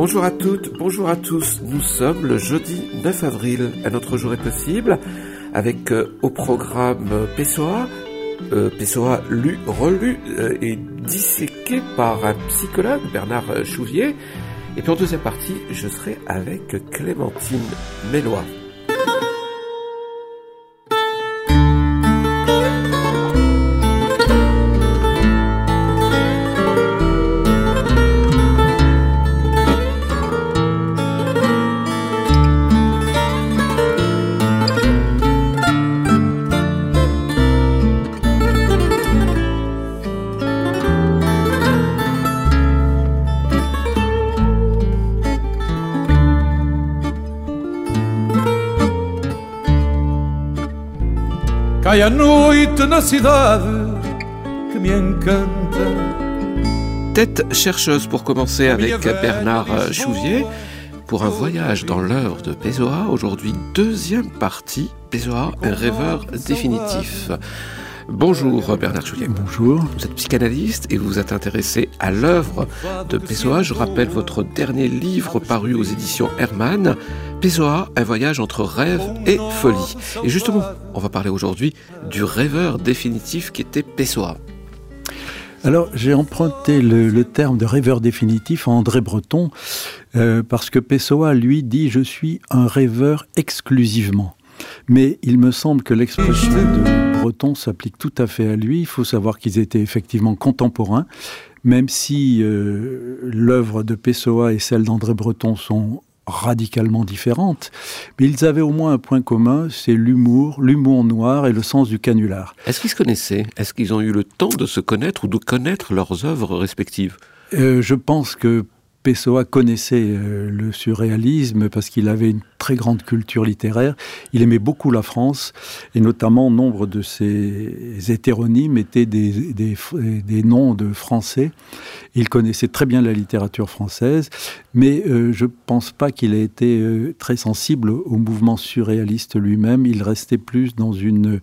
Bonjour à toutes, bonjour à tous. Nous sommes le jeudi 9 avril. Un autre jour est possible avec au programme Pessoa. Pessoa lu, relu et disséqué par un psychologue, Bernard Chouvier. Et puis en deuxième partie, je serai avec Clémentine Mélois. Cai a noite na cidade que me encanta. Tête chercheuse pour commencer avec Bernard Chouvier pour un voyage dans l'œuvre de Pessoa. Aujourd'hui, deuxième partie, Pessoa, un rêveur définitif. Bonjour Bernard Chouvier. Bonjour. Vous êtes psychanalyste et vous vous êtes intéressé à l'œuvre de Pessoa. Je rappelle votre dernier livre paru aux éditions Hermann, Pessoa, un voyage entre rêve et folie. Et justement, on va parler aujourd'hui du rêveur définitif qui était Pessoa. Alors, j'ai emprunté le terme de rêveur définitif à André Breton, parce que Pessoa, lui, dit « je suis un rêveur exclusivement ». Mais il me semble que l'expression de Breton s'applique tout à fait à lui. Il faut savoir qu'ils étaient effectivement contemporains, même si l'œuvre de Pessoa et celle d'André Breton sont radicalement différentes, mais ils avaient au moins un point commun, c'est l'humour noir et le sens du canular. Est-ce qu'ils se connaissaient ? Est-ce qu'ils ont eu le temps de se connaître ou de connaître leurs œuvres respectives ? Je pense que Pessoa connaissait le surréalisme parce qu'il avait une très grande culture littéraire. Il aimait beaucoup la France et notamment nombre de ses hétéronymes étaient des noms de Français. Il connaissait très bien la littérature française, mais je ne pense pas qu'il ait été très sensible au mouvement surréaliste lui-même. Il restait plus dans une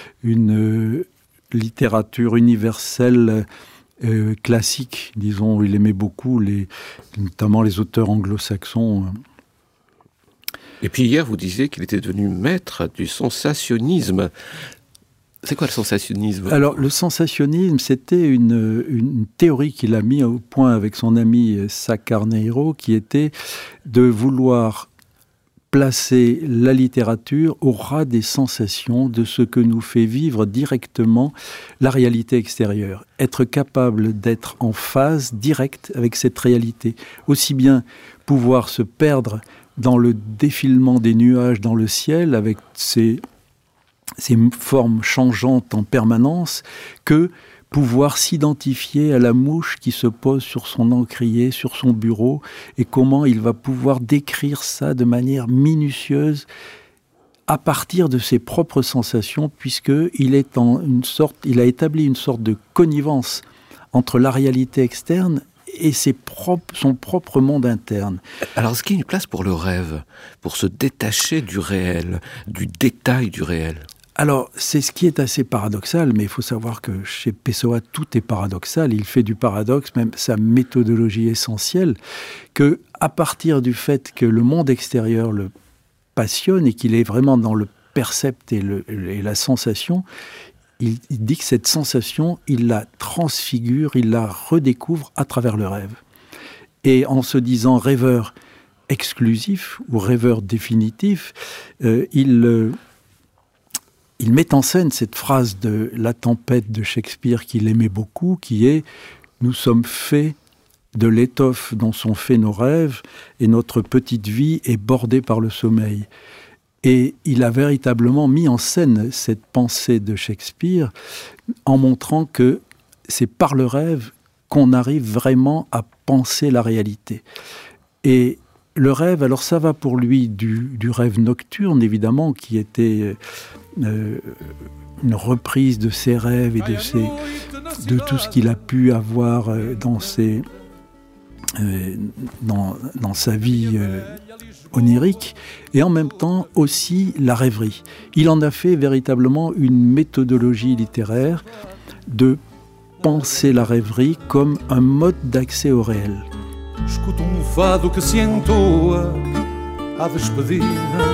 littérature universelle classique, disons. Il aimait beaucoup notamment les auteurs anglo-saxons. Et puis hier, vous disiez qu'il était devenu maître du sensationnisme. C'est quoi le sensationnisme ? Alors, le sensationnisme, c'était une théorie qu'il a mis au point avec son ami Sá Carneiro, qui était de vouloir placer la littérature au ras des sensations, de ce que nous fait vivre directement la réalité extérieure. Être capable d'être en phase directe avec cette réalité. Aussi bien pouvoir se perdre dans le défilement des nuages dans le ciel, avec ces formes changeantes en permanence, que pouvoir s'identifier à la mouche qui se pose sur son encrier, sur son bureau, et comment il va pouvoir décrire ça de manière minutieuse à partir de ses propres sensations, puisqu'il il a établi une sorte de connivence entre la réalité externe et son propre monde interne. Alors, est-ce qu'il y a une place pour le rêve, pour se détacher du réel, du détail du réel ? Alors, c'est ce qui est assez paradoxal, mais il faut savoir que chez Pessoa, tout est paradoxal. Il fait du paradoxe, même sa méthodologie essentielle, que à partir du fait que le monde extérieur le passionne et qu'il est vraiment dans le percept et la sensation, il dit que cette sensation, il la transfigure, il la redécouvre à travers le rêve. Et en se disant rêveur exclusif ou rêveur définitif, il met en scène cette phrase de La Tempête de Shakespeare qu'il aimait beaucoup, qui est « Nous sommes faits de l'étoffe dont sont faits nos rêves, et notre petite vie est bordée par le sommeil. » Et il a véritablement mis en scène cette pensée de Shakespeare en montrant que c'est par le rêve qu'on arrive vraiment à penser la réalité. Et le rêve, alors ça va pour lui du rêve nocturne, évidemment, qui était une reprise de ses rêves et de tout ce qu'il a pu avoir dans sa vie onirique, et en même temps aussi la rêverie. Il en a fait véritablement une méthodologie littéraire de penser la rêverie comme un mode d'accès au réel. escuto um fado que se entoa à despedida,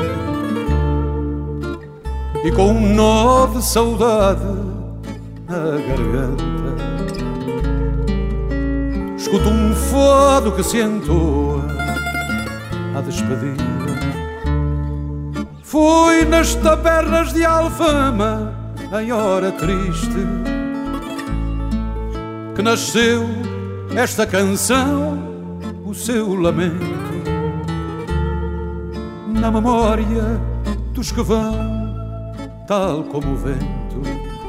e com um nó de saudade na garganta, escuto um fado que se entoa à despedida. Fui nas tabernas de Alfama em hora triste que nasceu esta canção, o seu lamento, na memória dos que vão, tal como o vento,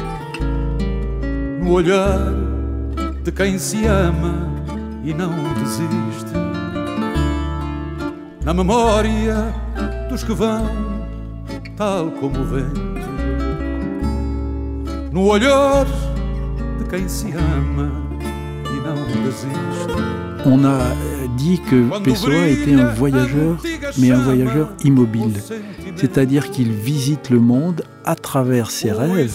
no olhar de quem se ama e não desiste, na memória dos que vão, tal como o vento, no olhar de quem se ama e não desiste. On a dit que Pessoa était un voyageur, mais un voyageur immobile. C'est-à-dire qu'il visite le monde à travers ses rêves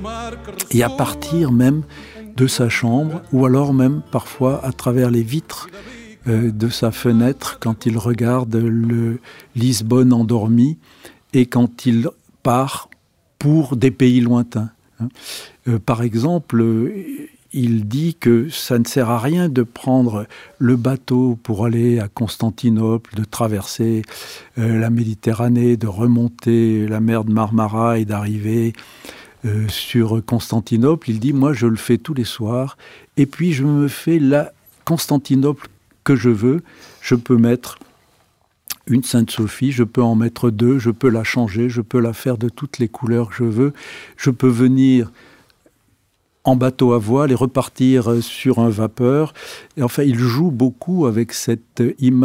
et à partir même de sa chambre, ou alors même parfois à travers les vitres de sa fenêtre quand il regarde le Lisbonne endormi et quand il part pour des pays lointains. Par exemple, il dit que ça ne sert à rien de prendre le bateau pour aller à Constantinople, de traverser la Méditerranée, de remonter la mer de Marmara et d'arriver sur Constantinople. Il dit, moi je le fais tous les soirs, et puis je me fais la Constantinople que je veux. Je peux mettre une Sainte-Sophie, je peux en mettre deux, je peux la changer, je peux la faire de toutes les couleurs que je veux. Je peux venir en bateau à voile et repartir sur un vapeur. Et enfin, il joue beaucoup avec cette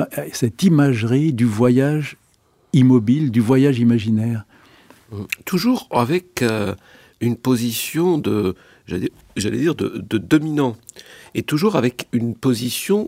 imagerie du voyage immobile, du voyage imaginaire. Toujours avec une position de, j'allais dire, de dominant. Et toujours avec une position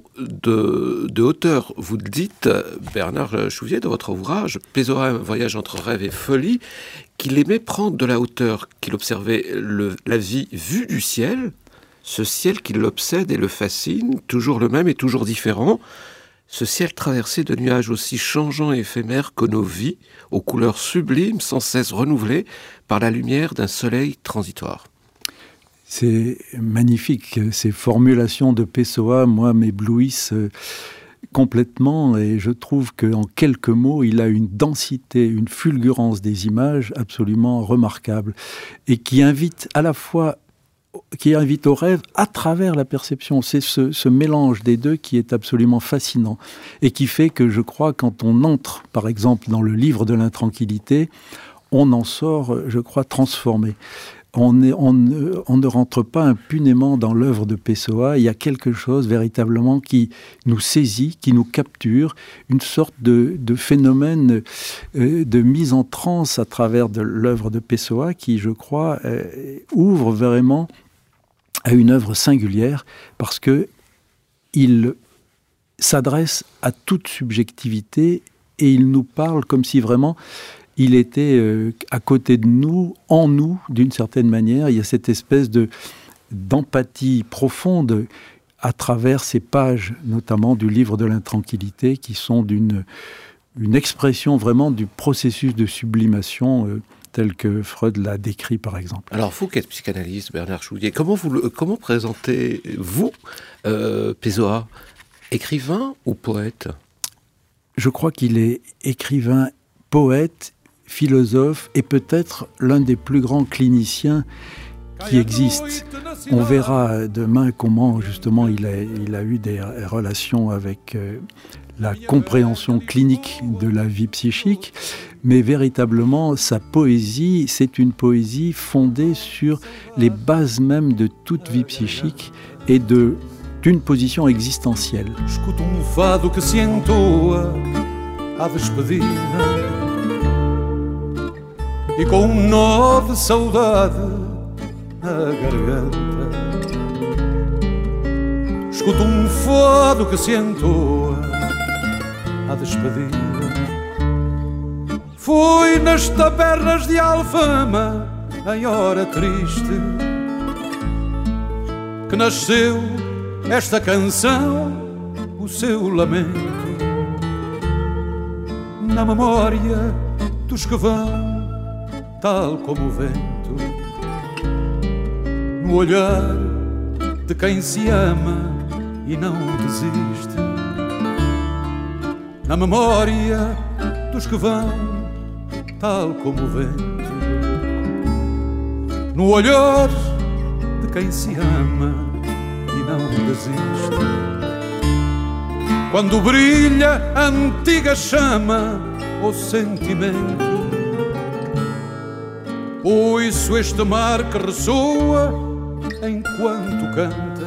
de hauteur. Vous le dites, Bernard Chouvier, dans votre ouvrage, Pessoa, un voyage entre rêve et folie, qu'il aimait prendre de la hauteur, qu'il observait la vie vue du ciel, ce ciel qui l'obsède et le fascine, toujours le même et toujours différent, ce ciel traversé de nuages aussi changeants et éphémères que nos vies, aux couleurs sublimes, sans cesse renouvelées par la lumière d'un soleil transitoire. C'est magnifique, ces formulations de Pessoa, moi, m'éblouissent complètement, et je trouve qu'en quelques mots, il a une densité, une fulgurance des images absolument remarquable, et qui invite à la fois, qui invite au rêve à travers la perception. C'est ce mélange des deux qui est absolument fascinant, et qui fait que, je crois, quand on entre, par exemple, dans le livre de l'intranquillité, on en sort, je crois, transformé. On ne rentre pas impunément dans l'œuvre de Pessoa. Il y a quelque chose véritablement qui nous saisit, qui nous capture, une sorte de phénomène de mise en transe à travers de l'œuvre de Pessoa qui, je crois, ouvre vraiment à une œuvre singulière parce que il s'adresse à toute subjectivité et il nous parle comme si vraiment il était à côté de nous, en nous, d'une certaine manière. Il y a cette espèce d'empathie profonde à travers ces pages, notamment du livre de l'intranquillité, qui sont une expression vraiment du processus de sublimation tel que Freud l'a décrit, par exemple. Alors, vous qui êtes psychanalyste, Bernard Chouvier, comment présentez-vous Pessoa? Écrivain ou poète? Je crois qu'il est écrivain, poète, philosophe et peut-être l'un des plus grands cliniciens qui existent. On verra demain comment justement il a eu des relations avec la compréhension clinique de la vie psychique, mais véritablement sa poésie, c'est une poésie fondée sur les bases même de toute vie psychique et d'une position existentielle. Escuto fado que se entoa à despedida, e com nó de saudade na garganta, escuto fado que se entoa à despedida. Fui nas tabernas de Alfama em hora triste que nasceu esta canção, o o seu lamento, na memória dos que vão, tal como o vento, no olhar de quem se ama e não desiste, na memória dos que vão, tal como o vento, no olhar de quem se ama e não desiste. Quando brilha a antiga chama, o sentimento, ouço este mar que ressoa enquanto canta,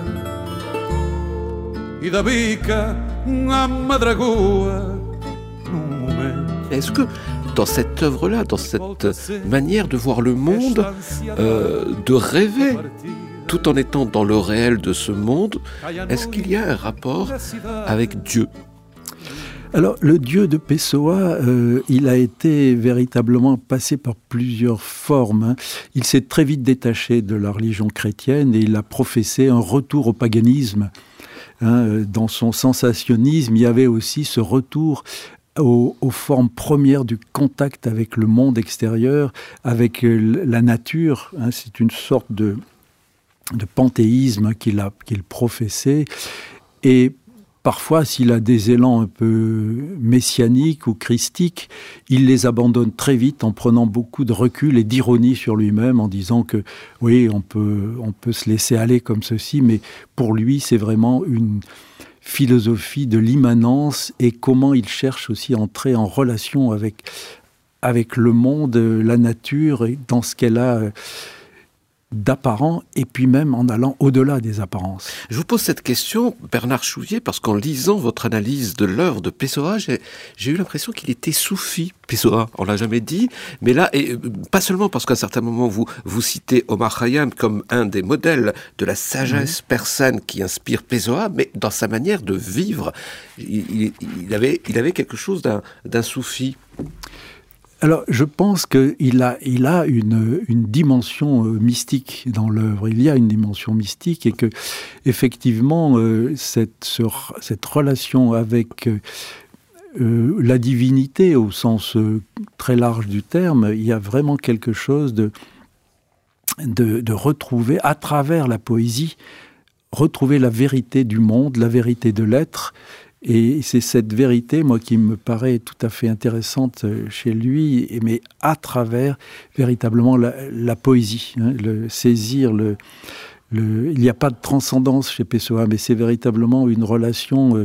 e da bica à madragoa num momento. Est-ce que dans cette œuvre-là, dans cette manière de voir le monde, de rêver tout en étant dans le réel de ce monde, est-ce qu'il y a un rapport avec Dieu ? Alors, le Dieu de Pessoa, il a été véritablement passé par plusieurs formes. Il s'est très vite détaché de la religion chrétienne et il a professé un retour au paganisme. Dans son sensationnisme, il y avait aussi ce retour aux formes premières du contact avec le monde extérieur, avec la nature. C'est une sorte de panthéisme qu'il professait. Et parfois, s'il a des élans un peu messianiques ou christiques, il les abandonne très vite en prenant beaucoup de recul et d'ironie sur lui-même, en disant que oui, on peut se laisser aller comme ceci, mais pour lui, c'est vraiment une philosophie de l'immanence et comment il cherche aussi à entrer en relation avec le monde, la nature, et dans ce qu'elle a d'apparent, et puis même en allant au-delà des apparences. Je vous pose cette question, Bernard Chouvier, parce qu'en lisant votre analyse de l'œuvre de Pessoa, j'ai eu l'impression qu'il était soufi. Pessoa, on l'a jamais dit, mais là, et pas seulement parce qu'à un certain moment vous citez Omar Khayyam comme un des modèles de la sagesse persane qui inspire Pessoa, mais dans sa manière de vivre, il avait quelque chose d'un soufi. Alors, je pense qu'il a une dimension mystique dans l'œuvre. Il y a une dimension mystique et que, effectivement, cette relation avec la divinité, au sens très large du terme, il y a vraiment quelque chose de retrouver, à travers la poésie, retrouver la vérité du monde, la vérité de l'être. Et c'est cette vérité, moi, qui me paraît tout à fait intéressante chez lui, mais à travers véritablement la poésie, saisir il n'y a pas de transcendance chez Pessoa, mais c'est véritablement une relation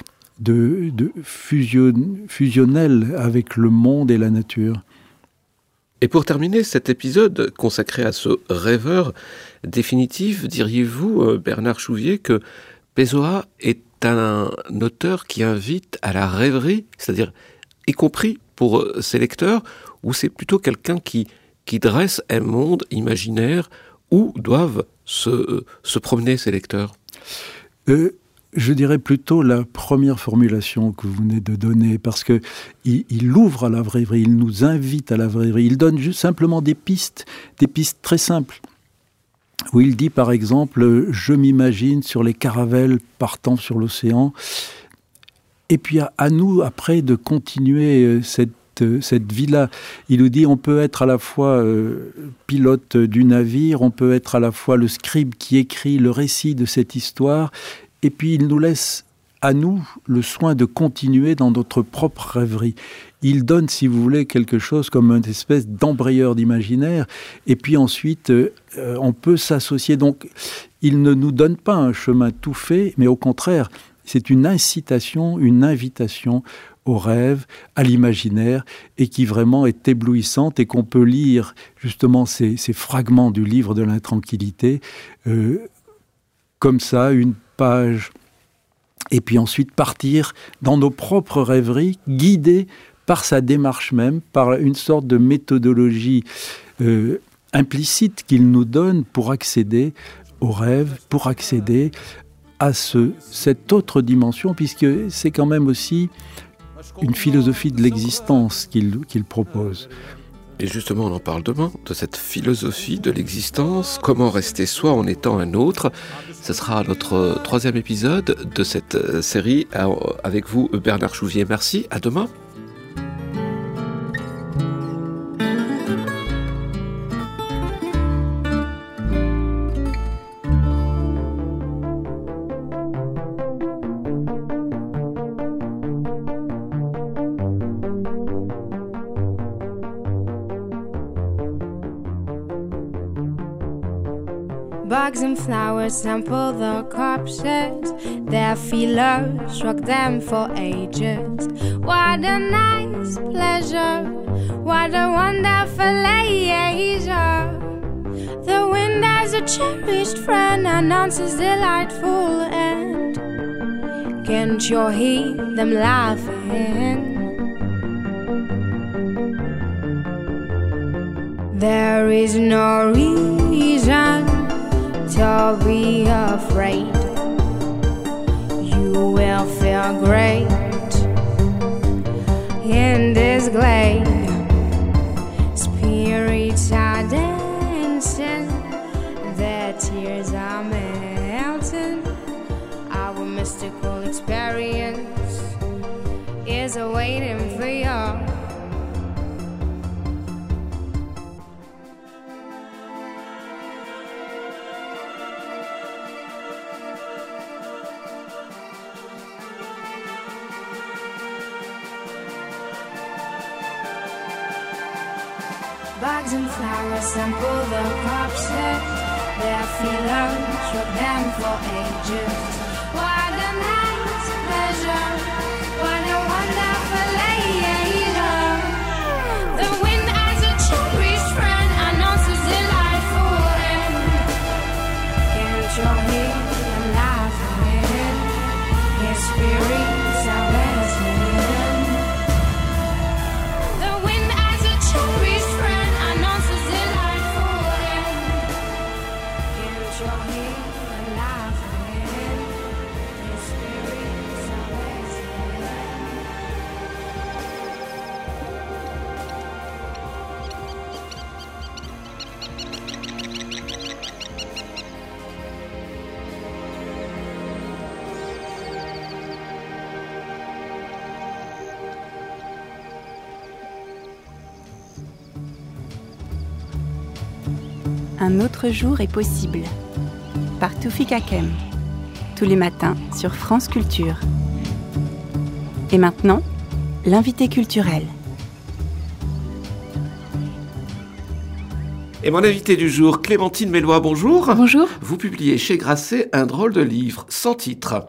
fusionnelle avec le monde et la nature. Et pour terminer cet épisode consacré à ce rêveur définitif, diriez-vous, Bernard Chouvier, que Pessoa est un auteur qui invite à la rêverie, c'est-à-dire y compris pour ses lecteurs, ou c'est plutôt quelqu'un qui dresse un monde imaginaire où doivent se promener ses lecteurs ? Je dirais plutôt la première formulation que vous venez de donner, parce que il ouvre à la rêverie, il nous invite à la rêverie, il donne juste simplement des pistes très simples. Où il dit par exemple « Je m'imagine sur les caravelles partant sur l'océan ». Et puis à nous après de continuer cette vie-là. Il nous dit on peut être à la fois pilote du navire, on peut être à la fois le scribe qui écrit le récit de cette histoire, et puis il nous laisse à nous le soin de continuer dans notre propre rêverie. Il donne, si vous voulez, quelque chose comme une espèce d'embrayeur d'imaginaire, et puis ensuite, on peut s'associer. Donc, il ne nous donne pas un chemin tout fait, mais au contraire, c'est une incitation, une invitation au rêve, à l'imaginaire, et qui vraiment est éblouissante, et qu'on peut lire justement ces fragments du livre de l'intranquillité, comme ça, une page, et puis ensuite partir dans nos propres rêveries, guidés par sa démarche même, par une sorte de méthodologie implicite qu'il nous donne pour accéder au rêve, pour accéder à cette autre dimension, puisque c'est quand même aussi une philosophie de l'existence qu'il propose. Et justement, on en parle demain, de cette philosophie de l'existence, comment rester soi en étant un autre. Ce sera notre 3e épisode de cette série avec vous, Bernard Chouvier. Merci, à demain. Bugs and flowers sample the corpses. Their feelers struck them for ages. What a nice pleasure, what a wonderful leisure. The wind as a cherished friend announces delightful end. Can't you hear them laughing? There is no reason to be afraid. You will feel great in this glade. Spirits are dancing, their tears are melting. Our mystical experience is awaiting for you. Bugs and flowers sample the corpses. Their feelings struck them for ages. What a nice pleasure, what a wonderful leisure. The wind as a cherished friend announces delightful end. Can't you hear them laughing? His spirits are resting. The wind as a cherished friend announces delightful end. Can't you hear them laughing? His spirits are resting. Un autre jour est possible. Par Toufik Hakem. Tous les matins sur France Culture. Et maintenant, l'invité culturel. Et mon invité du jour, Clémentine Mélois, bonjour. Bonjour. Vous publiez chez Grasset un drôle de livre, sans titre.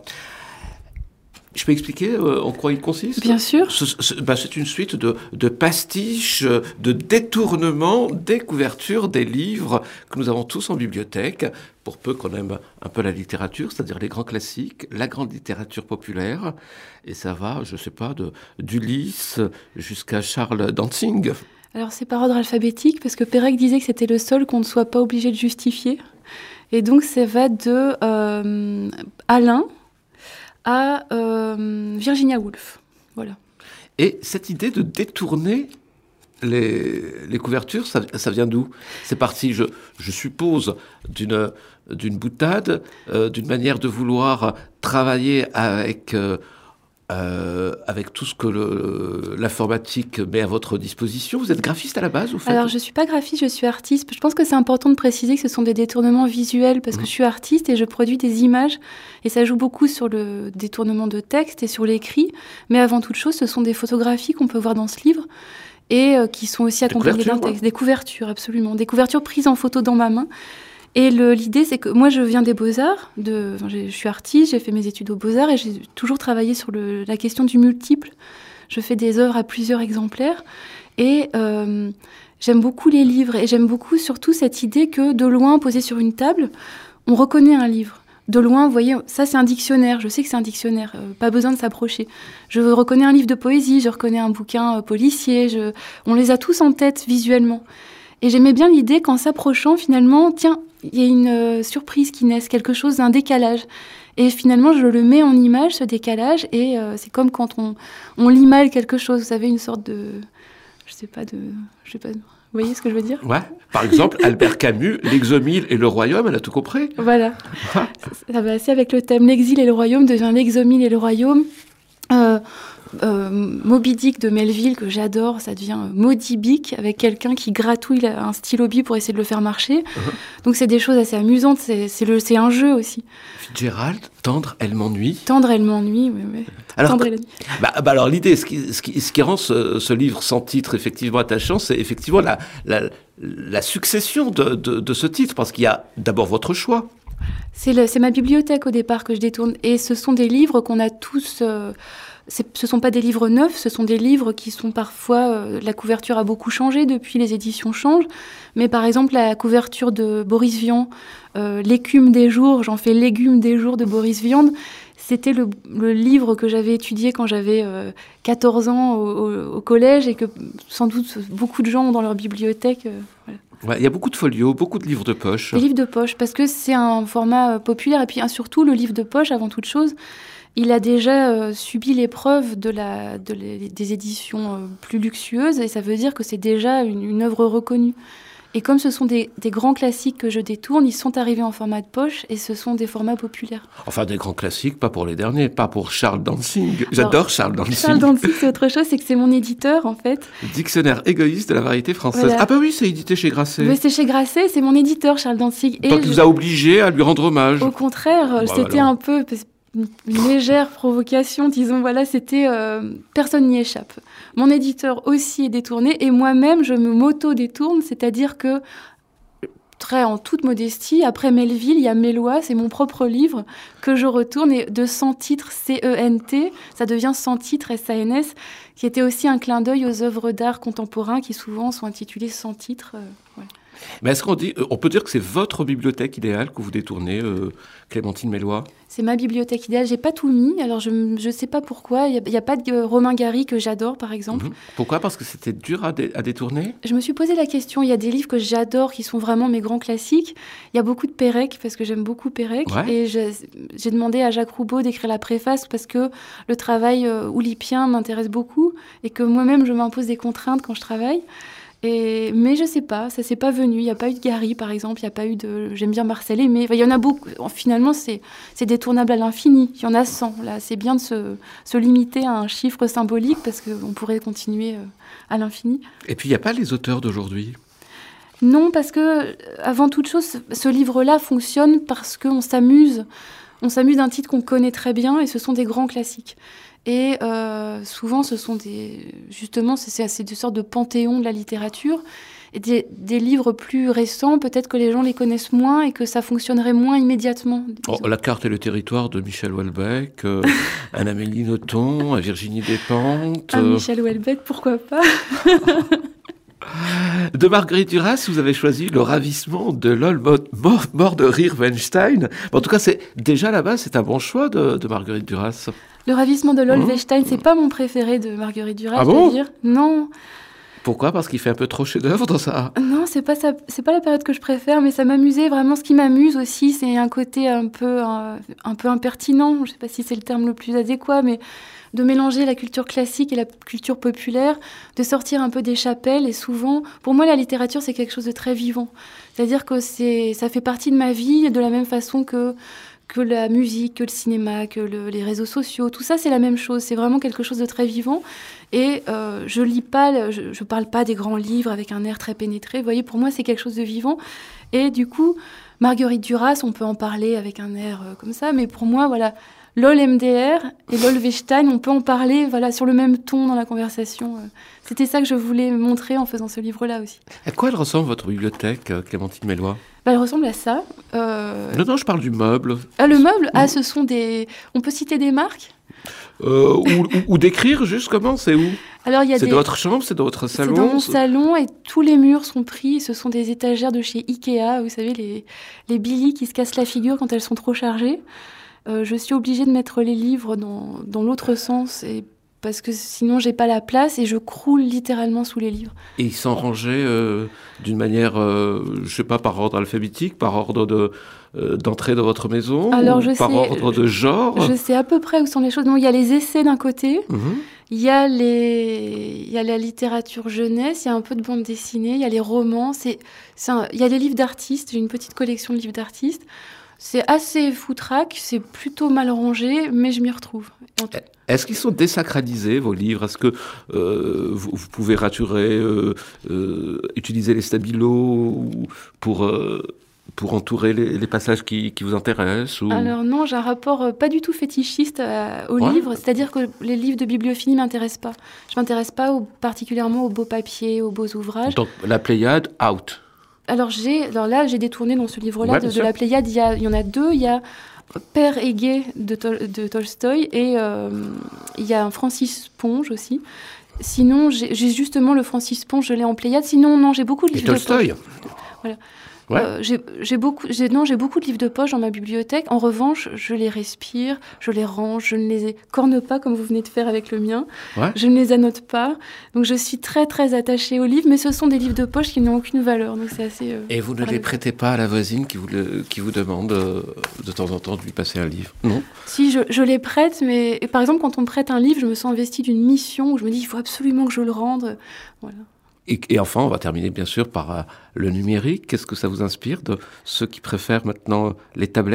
Je peux expliquer en quoi il consiste ? Bien sûr. C'est une suite de pastiches, de détournements, des couvertures des livres que nous avons tous en bibliothèque, pour peu qu'on aime un peu la littérature, c'est-à-dire les grands classiques, la grande littérature populaire, et ça va, je ne sais pas, d'Ulysse jusqu'à Charles Dantzig. Alors c'est par ordre alphabétique, parce que Pérec disait que c'était le seul qu'on ne soit pas obligé de justifier. Et donc ça va de Alain à Virginia Woolf. Voilà. Et cette idée de détourner les couvertures, ça vient d'où ? C'est parti, je suppose, d'une boutade, d'une manière de vouloir travailler avec tout ce que l'informatique met à votre disposition. Vous êtes graphiste à la base, ou faites... Alors, je ne suis pas graphiste, je suis artiste. Je pense que c'est important de préciser que ce sont des détournements visuels, parce que je suis artiste et je produis des images, et ça joue beaucoup sur le détournement de texte et sur l'écrit. Mais avant toute chose, ce sont des photographies qu'on peut voir dans ce livre, et qui sont aussi accompagnées d'un texte. Des couvertures, absolument. Des couvertures prises en photo dans ma main. Et l'idée, c'est que moi, je viens des Beaux-Arts, je suis artiste, j'ai fait mes études aux Beaux-Arts et j'ai toujours travaillé sur la question du multiple. Je fais des œuvres à plusieurs exemplaires et j'aime beaucoup les livres et j'aime beaucoup surtout cette idée que de loin, posé sur une table, on reconnaît un livre. De loin, vous voyez, ça c'est un dictionnaire, je sais que c'est un dictionnaire, pas besoin de s'approcher. Je reconnais un livre de poésie, je reconnais un bouquin policier, on les a tous en tête visuellement. Et j'aimais bien l'idée qu'en s'approchant, finalement, tiens, il y a une surprise qui naisse, quelque chose, un décalage. Et finalement, je le mets en image, ce décalage, et c'est comme quand on limale quelque chose, vous savez, une sorte de... Vous voyez ce que je veux dire ? Ouais. Par exemple, Albert Camus, l'exomile et le royaume, elle a tout compris. Voilà. Ça va assez avec le thème. L'exil et le royaume devient l'exomile et le royaume. Moby Dick de Melville, que j'adore, ça devient Moby Dick, avec quelqu'un qui gratouille un stylo bille pour essayer de le faire marcher. Donc c'est des choses assez amusantes, c'est un jeu aussi. Fitzgerald, Tendre, elle m'ennuie. Tendre, elle m'ennuie. Mais... Alors, Tendre, elle m'ennuie. Alors l'idée, ce qui rend ce livre sans titre effectivement attachant, c'est effectivement la succession de ce titre, parce qu'il y a d'abord votre choix. C'est ma bibliothèque au départ que je détourne, et ce sont des livres qu'on a tous... ce ne sont pas des livres neufs, ce sont des livres qui sont parfois... la couverture a beaucoup changé depuis, les éditions changent. Mais par exemple, la couverture de Boris Vian, L'écume des jours, j'en fais Légumes des jours de Boris Vian, c'était le livre que j'avais étudié quand j'avais 14 ans au collège, et que sans doute beaucoup de gens ont dans leur bibliothèque. Voilà. Ouais, il y a beaucoup de folios, beaucoup de livres de poche. Des livres de poche, parce que c'est un format populaire. Et puis surtout, le livre de poche, avant toute chose, il a déjà subi l'épreuve des éditions plus luxueuses, et ça veut dire que c'est déjà une œuvre reconnue. Et comme ce sont des grands classiques que je détourne, ils sont arrivés en format de poche, et ce sont des formats populaires. Enfin, des grands classiques, pas pour les derniers, pas pour Charles Dantzig. J'adore Charles Dantzig. Charles Dantzig, c'est autre chose, c'est que c'est mon éditeur, en fait. Dictionnaire égoïste de la variété française. Voilà. Ah bah oui, c'est édité chez Grasset. Mais c'est chez Grasset, c'est mon éditeur, Charles Dantzig. Toi qui nous a obligés à lui rendre hommage. Au contraire, c'était un peu... une légère provocation, disons, voilà, c'était... personne n'y échappe. Mon éditeur aussi est détourné, et moi-même, je me m'auto-détourne, c'est-à-dire que, très en toute modestie, après Melville, il y a Mélois, c'est mon propre livre, que je retourne, et de 100 titres, C-E-N-T, ça devient 100 titres, S-A-N-S, qui était aussi un clin d'œil aux œuvres d'art contemporain, qui souvent sont intitulées 100 titres, ouais. Mais est-ce on peut dire que c'est votre bibliothèque idéale que vous détournez, Clémentine Mélois ? C'est ma bibliothèque idéale. J'ai pas tout mis. Alors je sais pas pourquoi. Il y a pas de Romain Gary que j'adore, par exemple. Pourquoi ? Parce que c'était dur à détourner ? Je me suis posé la question. Il y a des livres que j'adore, qui sont vraiment mes grands classiques. Il y a beaucoup de Pérec, parce que j'aime beaucoup Pérec. Ouais. Et j'ai demandé à Jacques Roubaud d'écrire la préface, parce que le travail oulipien m'intéresse beaucoup, et que moi-même je m'impose des contraintes quand je travaille. Mais je sais pas, ça s'est pas venu. Il n'y a pas eu de Gary, par exemple. Il y a pas eu de... J'aime bien Marcel Aimé. Il y en a beaucoup. Finalement, c'est détournable à l'infini. Il y en a 100. Là, c'est bien de se limiter à un chiffre symbolique, parce qu'on pourrait continuer à l'infini. Et puis, il n'y a pas les auteurs d'aujourd'hui ? Non, parce que, avant toute chose, ce livre-là fonctionne parce qu'on s'amuse. On s'amuse d'un titre qu'on connaît très bien, et ce sont des grands classiques. Et souvent, ce sont justement, c'est des sortes de panthéons de la littérature. Et des livres plus récents, peut-être que les gens les connaissent moins et que ça fonctionnerait moins immédiatement. La carte et le territoire de Michel Houellebecq, un Amélie Nothomb, un Virginie Despentes. Un Michel Houellebecq, pourquoi pas. De Marguerite Duras, vous avez choisi Le ravissement de Lol mort de rire Weinstein. En tout cas, c'est déjà là-bas, c'est un bon choix de Marguerite Duras. Le ravissement de Lol Weinstein, c'est pas mon préféré de Marguerite Duras, ah je bon veux dire. Non. Pourquoi ? Parce qu'il fait un peu trop chef-d'œuvre dans ça. Non, c'est pas la période que je préfère, mais ça m'amusait vraiment. Ce qui m'amuse aussi, c'est un côté un peu impertinent. Je sais pas si c'est le terme le plus adéquat, mais de mélanger la culture classique et la culture populaire, de sortir un peu des chapelles. Et souvent, pour moi, la littérature, c'est quelque chose de très vivant. C'est-à-dire que ça fait partie de ma vie, de la même façon que la musique, que le cinéma, que les réseaux sociaux. Tout ça, c'est la même chose. C'est vraiment quelque chose de très vivant. Et je lis pas, je parle pas des grands livres avec un air très pénétré. Vous voyez, pour moi, c'est quelque chose de vivant. Et du coup, Marguerite Duras, on peut en parler avec un air comme ça. Mais pour moi, voilà, LOL MDR et LOL Weinstein, on peut en parler, voilà, sur le même ton dans la conversation. C'était ça que je voulais montrer en faisant ce livre-là aussi. À quoi elle ressemble, votre bibliothèque, Clémentine Mélois ? Elle ressemble à ça. Non, je parle du meuble. Le meuble, ce sont des... On peut citer des marques ? Ou d'écrire, juste comment ? C'est où ? Alors, c'est de votre chambre, c'est de votre salon ? C'est dans mon salon, et tous les murs sont pris. Ce sont des étagères de chez Ikea, vous savez, les Billy qui se cassent la figure quand elles sont trop chargées. Je suis obligée de mettre les livres dans l'autre sens, parce que sinon j'ai pas la place, et je croule littéralement sous les livres. Et ils sont rangés d'une manière, je sais pas, par ordre alphabétique, par ordre d'entrée de votre maison, alors, par ordre de genre ? Je sais à peu près où sont les choses. Non, il y a les essais d'un côté, Il y a la littérature jeunesse, il y a un peu de bande dessinée, il y a les romans, il y a les livres d'artistes, j'ai une petite collection de livres d'artistes. C'est assez foutraque, c'est plutôt mal rangé, mais je m'y retrouve. Est-ce qu'ils sont désacralisés, vos livres ? Est-ce que vous pouvez raturer, utiliser les stabilos pour entourer les passages qui vous intéressent ou... Alors non, j'ai un rapport pas du tout fétichiste aux livres, c'est-à-dire que les livres de bibliophilie ne m'intéressent pas. Je ne m'intéresse pas particulièrement aux beaux papiers, aux beaux ouvrages. Donc la Pléiade, out. Alors là, j'ai détourné dans ce livre-là de la Pléiade, il y en a deux, il y a Père Aiguet de Tolstoï et il y a un Francis Ponge aussi. Sinon, j'ai justement le Francis Ponge, je l'ai en Pléiade. Sinon, non, j'ai beaucoup de livres de poche. Voilà. Ouais. J'ai beaucoup de livres de poche dans ma bibliothèque. En revanche, je les respire, je les range, je ne les corne pas comme vous venez de faire avec le mien. Ouais. Je ne les annote pas. Donc je suis très très attachée aux livres, mais ce sont des livres de poche qui n'ont aucune valeur. Donc c'est assez. Et vous ne les prêtez pas à la voisine qui vous demande de temps en temps de lui passer un livre ? Non. Si je les prête, mais par exemple quand on me prête un livre, je me sens investie d'une mission où je me dis il faut absolument que je le rende. Voilà. Et enfin, on va terminer bien sûr par le numérique. Qu'est-ce que ça vous inspire de ceux qui préfèrent maintenant les tablettes ?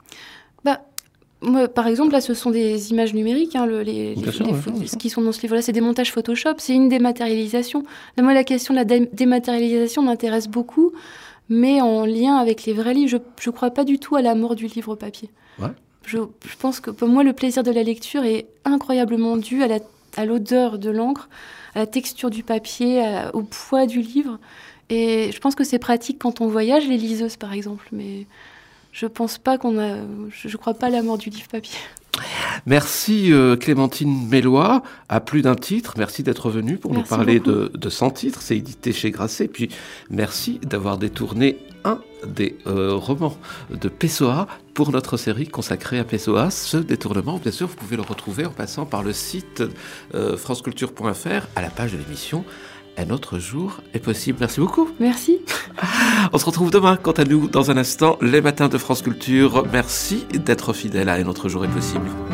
Moi, par exemple, là, ce sont des images numériques. Hein, ce qui sont dans ce livre-là, c'est des montages Photoshop. C'est une dématérialisation. Là, moi, la question de la dématérialisation m'intéresse beaucoup, mais en lien avec les vrais livres. Je ne crois pas du tout à la mort du livre papier. Ouais. Je pense que pour moi, le plaisir de la lecture est incroyablement dû à l'odeur de l'encre, à la texture du papier, au poids du livre. Et je pense que c'est pratique quand on voyage, les liseuses par exemple. Mais je pense pas je crois pas à la mort du livre papier. Merci Clémentine Mélois, à plus d'un titre. Merci d'être venue pour nous parler de 100 titres. C'est édité chez Grasset. Puis merci d'avoir détourné un des romans de Pessoa pour notre série consacrée à Pessoa. Ce détournement, bien sûr, vous pouvez le retrouver en passant par le site franceculture.fr à la page de l'émission Un autre jour est possible. Merci beaucoup. Merci. On se retrouve demain, quant à nous, dans un instant, les matins de France Culture. Merci d'être fidèle à Un autre jour est possible.